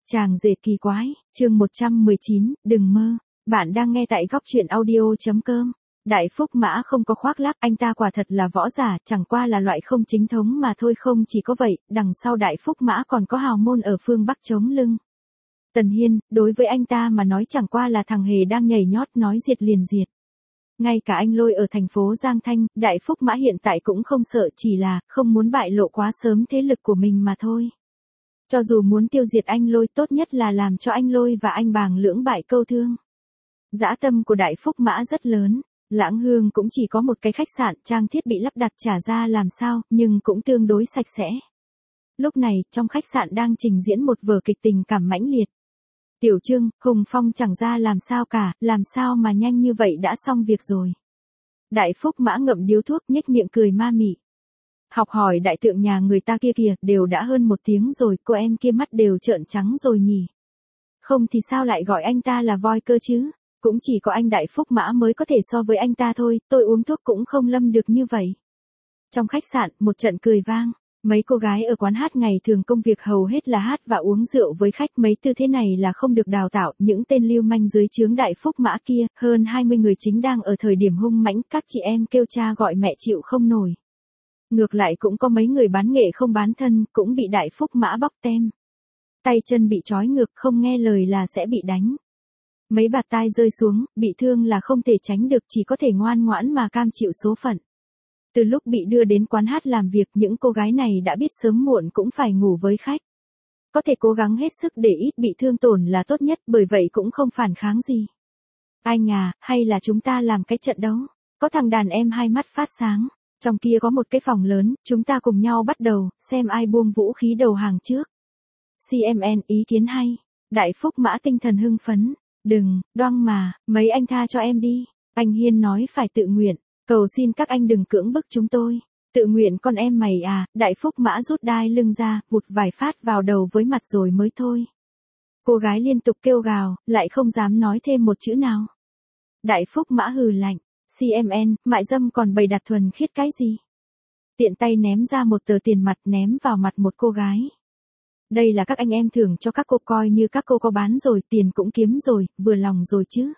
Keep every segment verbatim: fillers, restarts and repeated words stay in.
Chàng rể kỳ quái, chương một trăm mười chín, đừng mơ. Bạn đang nghe tại góc truyện audio.com. Đại Phúc Mã không có khoác lác, anh ta quả thật là võ giả, chẳng qua là loại không chính thống mà thôi. Không chỉ có vậy, đằng sau Đại Phúc Mã còn có hào môn ở phương Bắc chống lưng. Tần Hiên, đối với anh ta mà nói chẳng qua là thằng hề đang nhảy nhót nói diệt liền diệt. Ngay cả anh Lôi ở thành phố Giang Thanh, Đại Phúc Mã hiện tại cũng không sợ, chỉ là không muốn bại lộ quá sớm thế lực của mình mà thôi. Cho dù muốn tiêu diệt anh Lôi, tốt nhất là làm cho anh Lôi và anh Bàng lưỡng bại câu thương. Dã tâm của Đại Phúc Mã rất lớn. Lãng Hương cũng chỉ có một cái khách sạn, trang thiết bị lắp đặt trả ra làm sao, nhưng cũng tương đối sạch sẽ. Lúc này, trong khách sạn đang trình diễn một vở kịch tình cảm mãnh liệt. Tiểu Trương, Hùng Phong chẳng ra làm sao cả, làm sao mà nhanh như vậy đã xong việc rồi. Đại Phúc Mã ngậm điếu thuốc, nhếch miệng cười ma mị. Học hỏi đại tượng nhà người ta kia kìa, đều đã hơn một tiếng rồi, cô em kia mắt đều trợn trắng rồi nhỉ. Không thì sao lại gọi anh ta là voi cơ chứ? Cũng chỉ có anh Đại Phúc Mã mới có thể so với anh ta thôi, tôi uống thuốc cũng không lâm được như vậy. Trong khách sạn, một trận cười vang. Mấy cô gái ở quán hát ngày thường công việc hầu hết là hát và uống rượu với khách, mấy tư thế này là không được đào tạo. Những tên lưu manh dưới trướng Đại Phúc Mã kia, hơn hai mươi người chính đang ở thời điểm hung mãnh, các chị em kêu cha gọi mẹ chịu không nổi. Ngược lại cũng có mấy người bán nghệ không bán thân, cũng bị Đại Phúc Mã bóc tem. Tay chân bị trói ngược, không nghe lời là sẽ bị đánh. Mấy bạt tai rơi xuống, bị thương là không thể tránh được, chỉ có thể ngoan ngoãn mà cam chịu số phận. Từ lúc bị đưa đến quán hát làm việc, những cô gái này đã biết sớm muộn cũng phải ngủ với khách. Có thể cố gắng hết sức để ít bị thương tổn là tốt nhất, bởi vậy cũng không phản kháng gì. Anh à, hay là chúng ta làm cái trận đấu? Có thằng đàn em hai mắt phát sáng. Trong kia có một cái phòng lớn, chúng ta cùng nhau bắt đầu, xem ai buông vũ khí đầu hàng trước. xê em en, ý kiến hay. Đại Phúc Mã tinh thần hưng phấn. Đừng, Đoan mà, mấy anh tha cho em đi. Anh Hiên nói phải tự nguyện. Cầu xin các anh đừng cưỡng bức chúng tôi. Tự nguyện con em mày à? Đại Phúc Mã rút đai lưng ra, vụt vài phát vào đầu với mặt rồi mới thôi. Cô gái liên tục kêu gào, lại không dám nói thêm một chữ nào. Đại Phúc Mã hừ lạnh. xê em en, mại dâm còn bày đặt thuần khiết cái gì? Tiện tay ném ra một tờ tiền mặt, ném vào mặt một cô gái. Đây là các anh em thưởng cho các cô, coi như các cô có bán rồi, tiền cũng kiếm rồi, vừa lòng rồi chứ.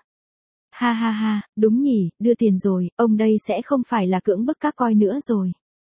Ha ha ha, đúng nhỉ, đưa tiền rồi, ông đây sẽ không phải là cưỡng bức các coi nữa rồi.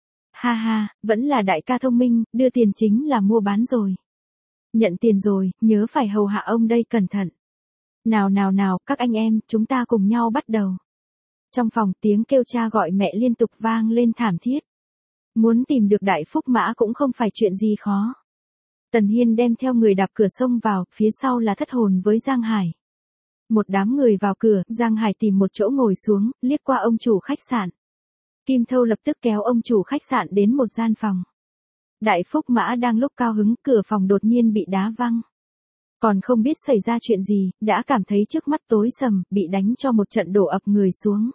Ha ha, vẫn là đại ca thông minh, đưa tiền chính là mua bán rồi. Nhận tiền rồi, nhớ phải hầu hạ ông đây cẩn thận. Nào nào nào, các anh em, chúng ta cùng nhau bắt đầu. Trong phòng, tiếng kêu cha gọi mẹ liên tục vang lên thảm thiết. Muốn tìm được Đại Phúc Mã cũng không phải chuyện gì khó. Tần Hiên đem theo người đạp cửa xông vào, phía sau là Thất Hồn với Giang Hải. Một đám người vào cửa, Giang Hải tìm một chỗ ngồi xuống, liếc qua ông chủ khách sạn. Kim Thâu lập tức kéo ông chủ khách sạn đến một gian phòng. Đại Phúc Mã đang lúc cao hứng, cửa phòng đột nhiên bị đá văng. Còn không biết xảy ra chuyện gì, đã cảm thấy trước mắt tối sầm, bị đánh cho một trận đổ ập người xuống.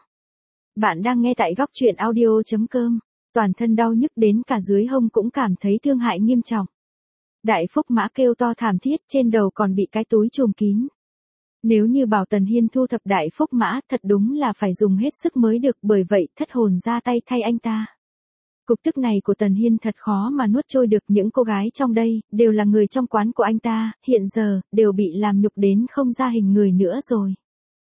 Bạn đang nghe tại góc truyện audio.com. Toàn thân đau nhức đến cả dưới hông cũng cảm thấy thương hại nghiêm trọng. Đại Phúc Mã kêu to thảm thiết, trên đầu còn bị cái túi trùm kín. Nếu như bảo Tần Hiên thu thập Đại Phúc Mã, thật đúng là phải dùng hết sức mới được, bởi vậy Thất Hồn ra tay thay anh ta. Cục tức này của Tần Hiên thật khó mà nuốt trôi được. Những cô gái trong đây, đều là người trong quán của anh ta, hiện giờ, đều bị làm nhục đến không ra hình người nữa rồi.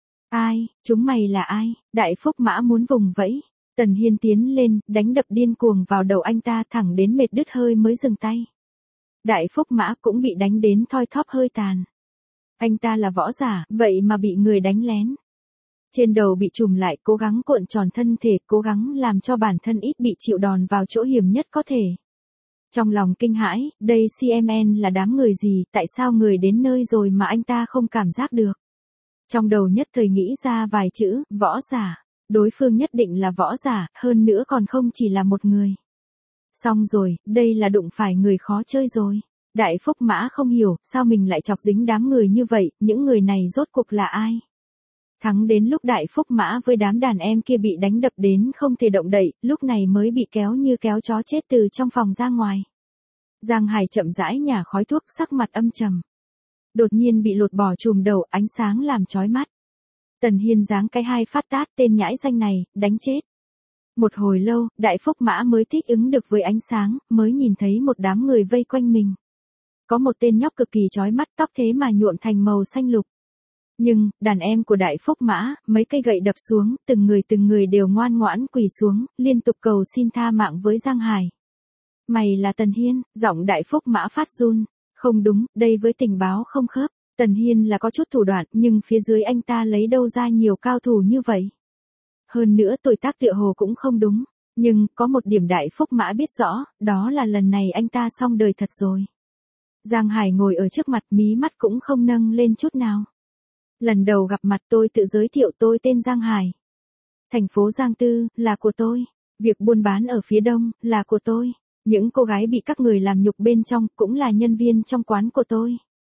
Ai, chúng mày là ai? Đại Phúc Mã muốn vùng vẫy. Tần Hiên tiến lên, đánh đập điên cuồng vào đầu anh ta, thẳng đến mệt đứt hơi mới dừng tay. Đại Phúc Mã cũng bị đánh đến thoi thóp hơi tàn. Anh ta là võ giả, vậy mà bị người đánh lén. Trên đầu bị trùm lại, cố gắng cuộn tròn thân thể, cố gắng làm cho bản thân ít bị chịu đòn vào chỗ hiểm nhất có thể. Trong lòng kinh hãi, đây xê em en là đám người gì, tại sao người đến nơi rồi mà anh ta không cảm giác được. Trong đầu nhất thời nghĩ ra vài chữ, võ giả. Đối phương nhất định là võ giả, hơn nữa còn không chỉ là một người. Xong rồi, đây là đụng phải người khó chơi rồi. Đại Phúc Mã không hiểu, sao mình lại chọc dính đám người như vậy, những người này rốt cuộc là ai? Thắng đến lúc Đại Phúc Mã với đám đàn em kia bị đánh đập đến không thể động đậy, lúc này mới bị kéo như kéo chó chết từ trong phòng ra ngoài. Giang Hải chậm rãi nhả khói thuốc, sắc mặt âm trầm. Đột nhiên bị lột bỏ chùm đầu, ánh sáng làm chói mắt. Tần Hiên giáng cái hai phát tát, tên nhãi danh này, đánh chết. Một hồi lâu, Đại Phúc Mã mới thích ứng được với ánh sáng, mới nhìn thấy một đám người vây quanh mình. Có một tên nhóc cực kỳ chói mắt, tóc thế mà nhuộm thành màu xanh lục. Nhưng, đàn em của Đại Phúc Mã, mấy cây gậy đập xuống, từng người từng người đều ngoan ngoãn quỳ xuống, liên tục cầu xin tha mạng với Giang Hải. Mày là Tần Hiên, giọng Đại Phúc Mã phát run. Không đúng, đây với tình báo không khớp. Tần Hiên là có chút thủ đoạn, nhưng phía dưới anh ta lấy đâu ra nhiều cao thủ như vậy. Hơn nữa tuổi tác tựa hồ cũng không đúng. Nhưng, có một điểm Đại Phúc Mã biết rõ, đó là lần này anh ta xong đời thật rồi. Giang Hải ngồi ở trước mặt, mí mắt cũng không nâng lên chút nào. Lần đầu gặp mặt tôi tự giới thiệu tôi tên Giang Hải. Thành phố Giang Tư, là của tôi. Việc buôn bán ở phía đông, là của tôi. Những cô gái bị các người làm nhục bên trong, cũng là nhân viên trong quán của tôi.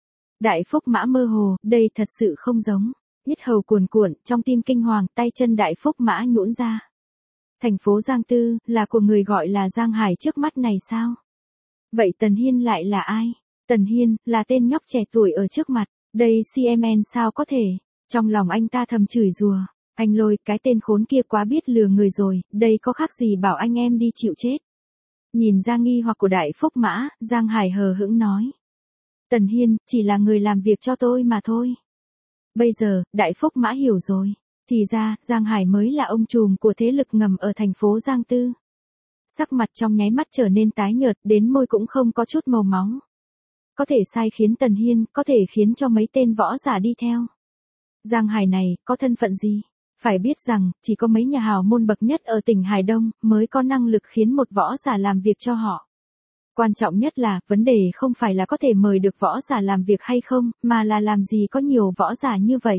Đại Phúc Mã mơ hồ, đây thật sự không giống. Yết hầu cuồn cuộn, trong tim kinh hoàng, tay chân Đại Phúc Mã nhũn ra. Thành phố Giang Tư, là của người gọi là Giang Hải trước mắt này sao? Vậy Tần Hiên lại là ai? Tần Hiên, là tên nhóc trẻ tuổi ở trước mặt. Đây xê em en sao có thể? Trong lòng anh ta thầm chửi rủa. Anh Lôi, cái tên khốn kia quá biết lừa người rồi, đây có khác gì bảo anh em đi chịu chết. Nhìn ra nghi hoặc của Đại Phúc Mã, Giang Hải hờ hững nói. Tần Hiên, chỉ là người làm việc cho tôi mà thôi. Bây giờ, Đại Phúc Mã hiểu rồi. Thì ra, Giang Hải mới là ông trùm của thế lực ngầm ở thành phố Giang Tư. Sắc mặt trong nháy mắt trở nên tái nhợt, đến môi cũng không có chút màu máu. Có thể sai khiến Tần Hiên, có thể khiến cho mấy tên võ giả đi theo. Giang Hải này, có thân phận gì? Phải biết rằng, chỉ có mấy nhà hào môn bậc nhất ở tỉnh Hải Đông, mới có năng lực khiến một võ giả làm việc cho họ. Quan trọng nhất là, vấn đề không phải là có thể mời được võ giả làm việc hay không, mà là làm gì có nhiều võ giả như vậy.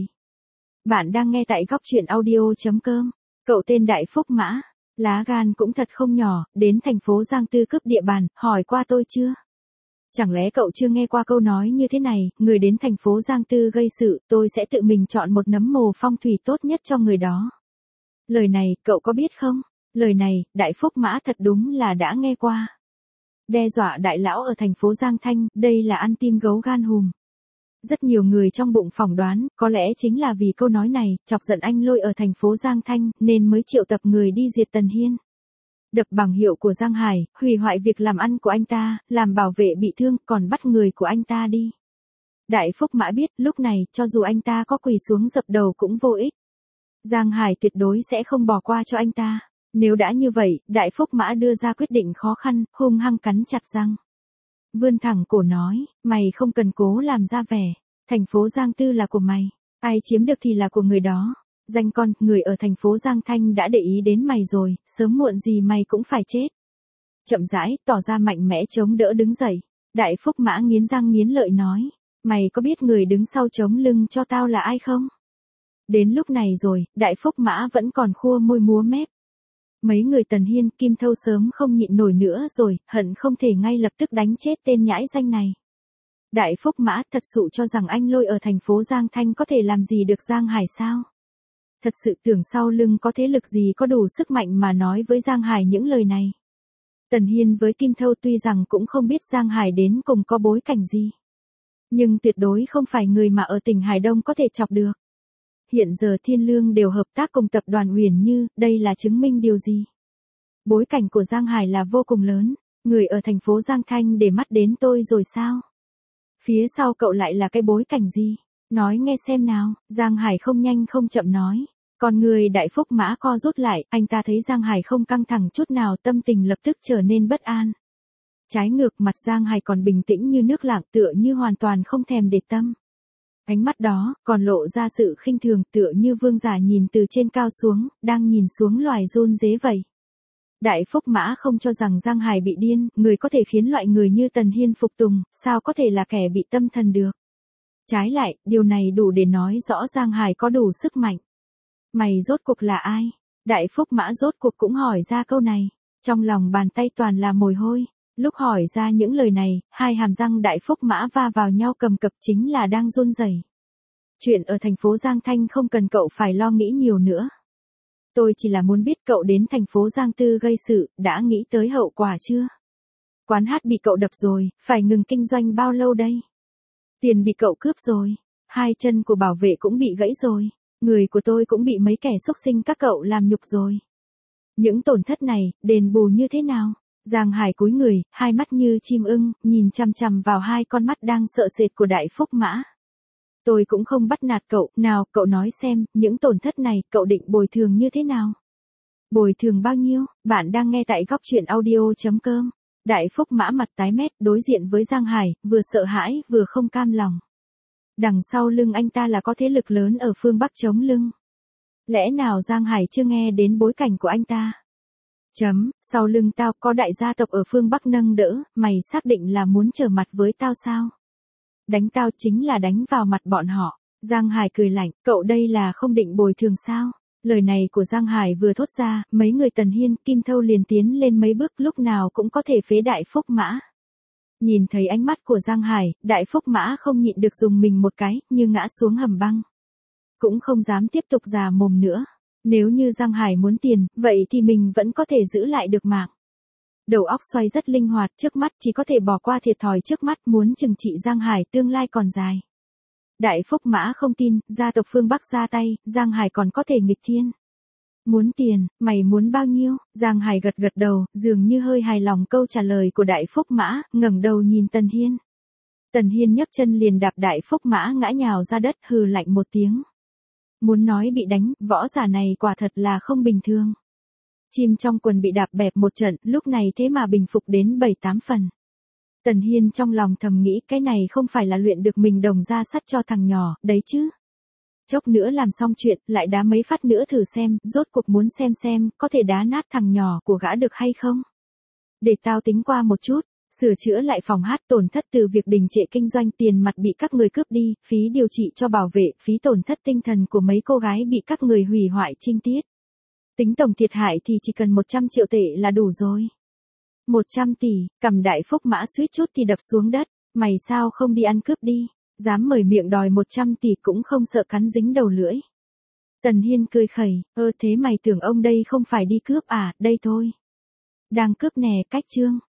Bạn đang nghe tại góc truyện audio chấm com. Cậu tên Đại Phúc Mã, lá gan cũng thật không nhỏ, đến thành phố Giang Tư cướp địa bàn, hỏi qua tôi chưa? Chẳng lẽ cậu chưa nghe qua câu nói như thế này, người đến thành phố Giang Tư gây sự, tôi sẽ tự mình chọn một nấm mồ phong thủy tốt nhất cho người đó. Lời này, cậu có biết không? Lời này, Đại Phúc Mã thật đúng là đã nghe qua. Đe dọa đại lão ở thành phố Giang Thanh, đây là ăn tim gấu gan hùm. Rất nhiều người trong bụng phỏng đoán, có lẽ chính là vì câu nói này, chọc giận anh Lôi ở thành phố Giang Thanh, nên mới triệu tập người đi diệt Tần Hiên. Đập bảng hiệu của Giang Hải, hủy hoại việc làm ăn của anh ta, làm bảo vệ bị thương, còn bắt người của anh ta đi. Đại Phúc Mã biết, lúc này, cho dù anh ta có quỳ xuống dập đầu cũng vô ích. Giang Hải tuyệt đối sẽ không bỏ qua cho anh ta. Nếu đã như vậy, Đại Phúc Mã đưa ra quyết định khó khăn, hung hăng cắn chặt răng. Vươn thẳng cổ nói, mày không cần cố làm ra vẻ, thành phố Giang Tư là của mày, ai chiếm được thì là của người đó. Danh con, người ở thành phố Giang Thanh đã để ý đến mày rồi, sớm muộn gì mày cũng phải chết. Chậm rãi, tỏ ra mạnh mẽ chống đỡ đứng dậy. Đại Phúc Mã nghiến răng nghiến lợi nói, mày có biết người đứng sau chống lưng cho tao là ai không? Đến lúc này rồi, Đại Phúc Mã vẫn còn khua môi múa mép. Mấy người Tần Hiên, Kim Thâu sớm không nhịn nổi nữa rồi, hận không thể ngay lập tức đánh chết tên nhãi danh này. Đại Phúc Mã thật sự cho rằng anh Lôi ở thành phố Giang Thanh có thể làm gì được Giang Hải sao? Thật sự tưởng sau lưng có thế lực gì có đủ sức mạnh mà nói với Giang Hải những lời này. Tần Hiên với Kim Thâu tuy rằng cũng không biết Giang Hải đến cùng có bối cảnh gì. Nhưng tuyệt đối không phải người mà ở tỉnh Hải Đông có thể chọc được. Hiện giờ Thiên Lương đều hợp tác cùng tập đoàn Uyển Như, đây là chứng minh điều gì? Bối cảnh của Giang Hải là vô cùng lớn, người ở thành phố Giang Thanh để mắt đến tôi rồi sao? Phía sau cậu lại là cái bối cảnh gì? Nói nghe xem nào, Giang Hải không nhanh không chậm nói. Còn người Đại Phúc Mã co rút lại, anh ta thấy Giang Hải không căng thẳng chút nào, tâm tình lập tức trở nên bất an. Trái ngược mặt Giang Hải còn bình tĩnh như nước lặng, tựa như hoàn toàn không thèm để tâm. Ánh mắt đó, còn lộ ra sự khinh thường, tựa như vương giả nhìn từ trên cao xuống, đang nhìn xuống loài run dế vậy. Đại Phúc Mã không cho rằng Giang Hải bị điên, người có thể khiến loại người như Tần Hiên phục tùng, sao có thể là kẻ bị tâm thần được. Trái lại, điều này đủ để nói rõ Giang Hải có đủ sức mạnh. Mày rốt cuộc là ai? Đại Phúc Mã rốt cuộc cũng hỏi ra câu này. Trong lòng bàn tay toàn là mồ hôi. Lúc hỏi ra những lời này, hai hàm răng Đại Phúc Mã va vào nhau cầm cập chính là đang run rẩy. Chuyện ở thành phố Giang Thanh không cần cậu phải lo nghĩ nhiều nữa. Tôi chỉ là muốn biết cậu đến thành phố Giang Tư gây sự, đã nghĩ tới hậu quả chưa? Quán hát bị cậu đập rồi, phải ngừng kinh doanh bao lâu đây? Tiền bị cậu cướp rồi, hai chân của bảo vệ cũng bị gãy rồi, người của tôi cũng bị mấy kẻ xúc sinh các cậu làm nhục rồi. Những tổn thất này, đền bù như thế nào? Giang Hải cúi người, hai mắt như chim ưng, nhìn chằm chằm vào hai con mắt đang sợ sệt của Đại Phúc Mã. Tôi cũng không bắt nạt cậu, nào, cậu nói xem, những tổn thất này, cậu định bồi thường như thế nào? Bồi thường bao nhiêu? Bạn đang nghe tại góc chuyện audio.com. Đại Phúc Mã mặt tái mét, đối diện với Giang Hải, vừa sợ hãi, vừa không cam lòng. Đằng sau lưng anh ta là có thế lực lớn ở phương Bắc chống lưng. Lẽ nào Giang Hải chưa nghe đến bối cảnh của anh ta? Chấm, sau lưng tao có đại gia tộc ở phương Bắc nâng đỡ, mày xác định là muốn trở mặt với tao sao? Đánh tao chính là đánh vào mặt bọn họ. Giang Hải cười lạnh, cậu đây là không định bồi thường sao? Lời này của Giang Hải vừa thốt ra, mấy người Tần Hiên, Kim Thâu liền tiến lên mấy bước, lúc nào cũng có thể phế Đại Phúc Mã. Nhìn thấy ánh mắt của Giang Hải, Đại Phúc Mã không nhịn được dùng mình một cái, như ngã xuống hầm băng. Cũng không dám tiếp tục già mồm nữa. Nếu như Giang Hải muốn tiền, vậy thì mình vẫn có thể giữ lại được mạng. Đầu óc xoay rất linh hoạt, trước mắt chỉ có thể bỏ qua thiệt thòi trước mắt, muốn trừng trị Giang Hải tương lai còn dài. Đại Phúc Mã không tin, gia tộc phương Bắc ra tay, Giang Hải còn có thể nghịch thiên. Muốn tiền, mày muốn bao nhiêu? Giang Hải gật gật đầu, dường như hơi hài lòng câu trả lời của Đại Phúc Mã, ngẩng đầu nhìn Tần Hiên. Tần Hiên nhấc chân liền đạp Đại Phúc Mã ngã nhào ra đất, hừ lạnh một tiếng. Muốn nói bị đánh, võ giả này quả thật là không bình thường. Chim trong quần bị đạp bẹp một trận, lúc này thế mà bình phục đến bảy tám phần. Tần Hiên trong lòng thầm nghĩ cái này không phải là luyện được mình đồng ra sắt cho thằng nhỏ, đấy chứ. Chốc nữa làm xong chuyện, lại đá mấy phát nữa thử xem, rốt cuộc muốn xem xem, có thể đá nát thằng nhỏ của gã được hay không. Để tao tính qua một chút, sửa chữa lại phòng hát, tổn thất từ việc đình trệ kinh doanh, tiền mặt bị các người cướp đi, phí điều trị cho bảo vệ, phí tổn thất tinh thần của mấy cô gái bị các người hủy hoại trinh tiết. Tính tổng thiệt hại thì chỉ cần một trăm triệu tệ là đủ rồi. một trăm tỷ, cầm Đại Phúc Mã suýt chút thì đập xuống đất, mày sao không đi ăn cướp đi, dám mở miệng đòi một trăm tỷ cũng không sợ cắn dính đầu lưỡi. Tần Hiên cười khẩy, ơ thế mày tưởng ông đây không phải đi cướp à, đây thôi. Đang cướp nè, cách chương.